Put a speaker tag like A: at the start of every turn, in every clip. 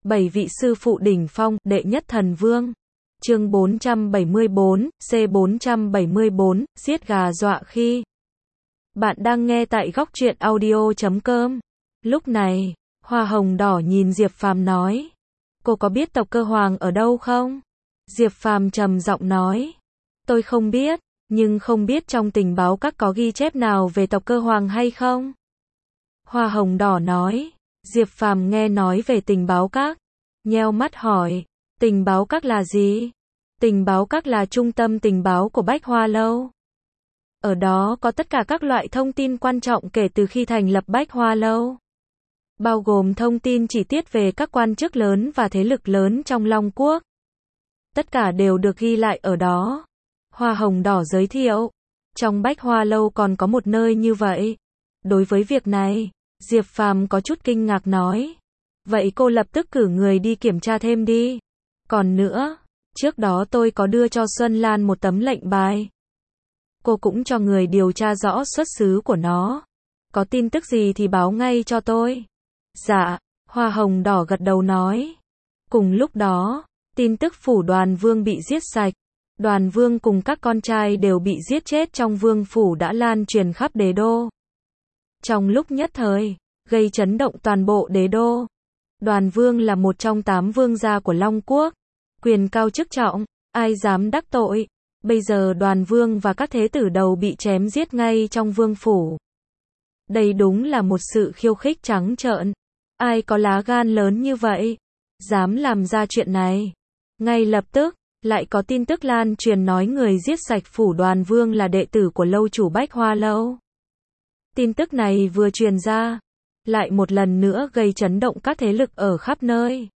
A: 7 vị sư phụ đỉnh phong, đệ nhất thần vương. Chương 474, C474, giết gà dọa khi. Bạn đang nghe tại góc truyện audio.com. Lúc này, Hoa Hồng Đỏ nhìn Diệp Phàm nói, cô có biết tộc Cơ Hoàng ở đâu không? Diệp Phàm trầm giọng nói, tôi không biết, nhưng không biết trong tình báo các có ghi chép nào về tộc Cơ Hoàng hay không? Hoa Hồng Đỏ nói. Diệp Phàm nghe nói về tình báo các, nheo mắt hỏi, tình báo các là gì? Tình báo các là trung tâm tình báo của Bách Hoa Lâu. Ở đó có tất cả các loại thông tin quan trọng kể từ khi thành lập Bách Hoa Lâu, bao gồm thông tin chi tiết về các quan chức lớn và thế lực lớn trong Long Quốc. Tất cả đều được ghi lại ở đó. Hoa Hồng Đỏ giới thiệu, trong Bách Hoa Lâu còn có một nơi như vậy. Đối với việc này, Diệp Phàm có chút kinh ngạc nói, vậy cô lập tức cử người đi kiểm tra thêm đi. Còn nữa, trước đó tôi có đưa cho Xuân Lan một tấm lệnh bài. Cô cũng cho người điều tra rõ xuất xứ của nó. Có tin tức gì thì báo ngay cho tôi. Dạ, Hoa Hồng Đỏ gật đầu nói. Cùng lúc đó, tin tức phủ Đoàn Vương bị giết sạch. Đoàn Vương cùng các con trai đều bị giết chết trong vương phủ đã lan truyền khắp đế đô. Trong lúc nhất thời, gây chấn động toàn bộ đế đô. Đoàn Vương là một trong 8 vương gia của Long Quốc. Quyền cao chức trọng, ai dám đắc tội. Bây giờ Đoàn Vương và các thế tử đầu bị chém giết ngay trong vương phủ. Đây đúng là một sự khiêu khích trắng trợn. Ai có lá gan lớn như vậy, dám làm ra chuyện này. Ngay lập tức, lại có tin tức lan truyền nói người giết sạch phủ Đoàn Vương là đệ tử của lâu chủ Bách Hoa Lâu. Tin tức này vừa truyền ra, lại một lần nữa gây chấn động các thế lực ở khắp nơi.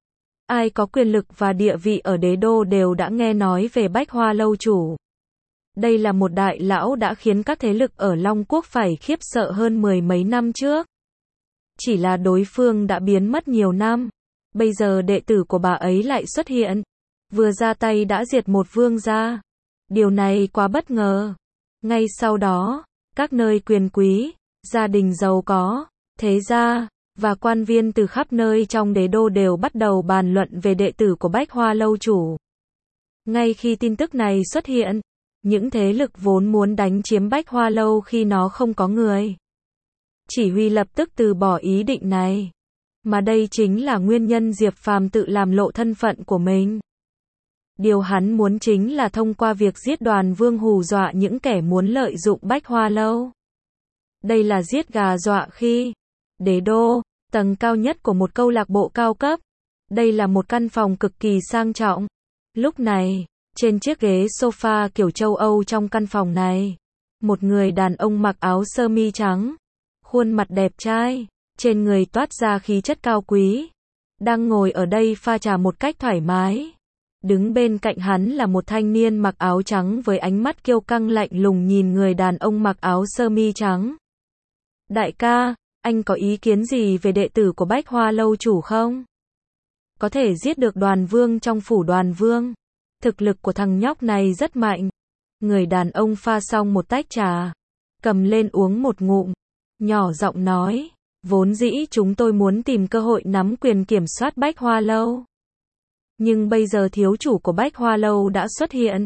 A: Ai có quyền lực và địa vị ở đế đô đều đã nghe nói về Bách Hoa Lâu chủ. Đây là một đại lão đã khiến các thế lực ở Long Quốc phải khiếp sợ hơn 10 mấy năm trước. Chỉ là đối phương đã biến mất nhiều năm. Bây giờ đệ tử của bà ấy lại xuất hiện. Vừa ra tay đã diệt một vương gia. Điều này quá bất ngờ. Ngay sau đó, các nơi quyền quý, gia đình giàu có, thế gia và quan viên từ khắp nơi trong đế đô đều bắt đầu bàn luận về đệ tử của Bách Hoa Lâu chủ. Ngay khi tin tức này xuất hiện, những thế lực vốn muốn đánh chiếm Bách Hoa Lâu khi nó không có người chỉ huy lập tức từ bỏ ý định này. Mà đây chính là nguyên nhân Diệp Phàm tự làm lộ thân phận của mình. Điều hắn muốn chính là thông qua việc giết Đoàn Vương hù dọa những kẻ muốn lợi dụng Bách Hoa Lâu. Đây là giết gà dọa khi. Đế đô, tầng cao nhất của một câu lạc bộ cao cấp. Đây là một căn phòng cực kỳ sang trọng. Lúc này, trên chiếc ghế sofa kiểu châu Âu trong căn phòng này, một người đàn ông mặc áo sơ mi trắng, khuôn mặt đẹp trai, trên người toát ra khí chất cao quý, đang ngồi ở đây pha trà một cách thoải mái. Đứng bên cạnh hắn là một thanh niên mặc áo trắng với ánh mắt kiêu căng lạnh lùng nhìn người đàn ông mặc áo sơ mi trắng. Đại ca, anh có ý kiến gì về đệ tử của Bách Hoa Lâu chủ không? Có thể giết được Đoàn Vương trong phủ Đoàn Vương. Thực lực của thằng nhóc này rất mạnh. Người đàn ông pha xong một tách trà, cầm lên uống một ngụm, nhỏ giọng nói, vốn dĩ chúng tôi muốn tìm cơ hội nắm quyền kiểm soát Bách Hoa Lâu. Nhưng bây giờ thiếu chủ của Bách Hoa Lâu đã xuất hiện.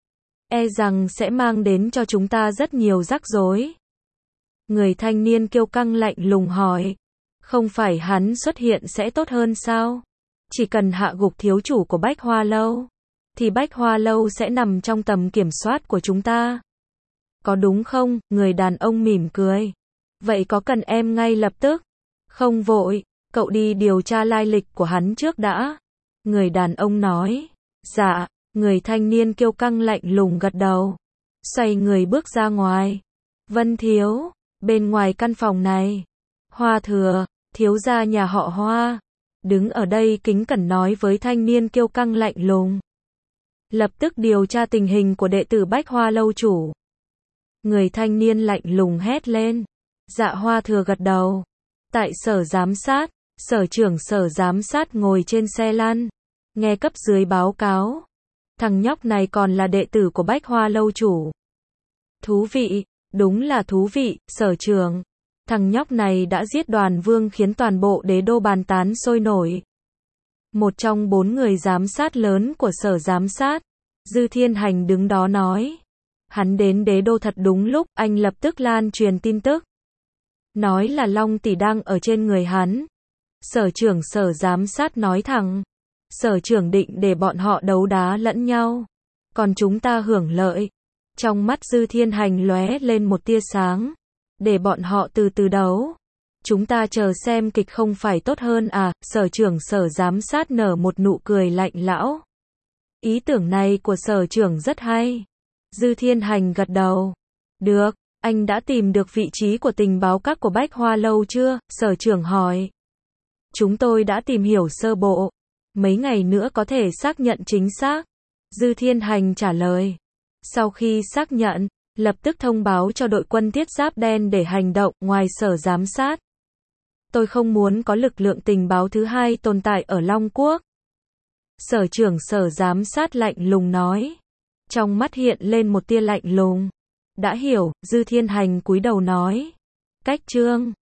A: E rằng sẽ mang đến cho chúng ta rất nhiều rắc rối. Người thanh niên kiêu căng lạnh lùng hỏi, không phải hắn xuất hiện sẽ tốt hơn sao? Chỉ cần hạ gục thiếu chủ của Bách Hoa Lâu, thì Bách Hoa Lâu sẽ nằm trong tầm kiểm soát của chúng ta. Có đúng không? Người đàn ông mỉm cười. Vậy có cần em ngay lập tức? Không vội, cậu đi điều tra lai lịch của hắn trước đã. Người đàn ông nói. Dạ, người thanh niên kiêu căng lạnh lùng gật đầu. Xoay người bước ra ngoài. Vân thiếu, bên ngoài căn phòng này, Hoa thừa, thiếu gia nhà họ Hoa, đứng ở đây kính cẩn nói với thanh niên kiêu căng lạnh lùng. Lập tức điều tra tình hình của đệ tử Bách Hoa Lâu chủ. Người thanh niên lạnh lùng hét lên. Dạ Hoa thừa gật đầu. Tại sở giám sát, sở trưởng sở giám sát ngồi trên xe lăn, nghe cấp dưới báo cáo. Thằng nhóc này còn là đệ tử của Bách Hoa Lâu chủ. Thú vị, đúng là thú vị, sở trưởng. Thằng nhóc này đã giết Đoàn Vương khiến toàn bộ đế đô bàn tán sôi nổi. một trong 4 người giám sát lớn của sở giám sát. Dư Thiên Hành đứng đó nói. Hắn đến đế đô thật đúng lúc, anh lập tức lan truyền tin tức. Nói là Long tỷ đang ở trên người hắn. Sở trưởng sở giám sát nói thẳng. Sở trưởng định để bọn họ đấu đá lẫn nhau. Còn chúng ta hưởng lợi. Trong mắt Dư Thiên Hành lóe lên một tia sáng. Để bọn họ từ từ đấu. Chúng ta chờ xem kịch không phải tốt hơn à, sở trưởng sở giám sát nở một nụ cười lạnh lão. Ý tưởng này của sở trưởng rất hay. Dư Thiên Hành gật đầu. Được, anh đã tìm được vị trí của tình báo các của Bách Hoa Lâu chưa? Sở trưởng hỏi. Chúng tôi đã tìm hiểu sơ bộ. Mấy ngày nữa có thể xác nhận chính xác. Dư Thiên Hành trả lời. Sau khi xác nhận, lập tức thông báo cho đội quân thiết giáp đen để hành động ngoài sở giám sát. Tôi không muốn có lực lượng tình báo thứ hai tồn tại ở Long Quốc. Sở trưởng sở giám sát lạnh lùng nói. Trong mắt hiện lên một tia lạnh lùng. Đã hiểu, Dư Thiên Hành cúi đầu nói. Cách chương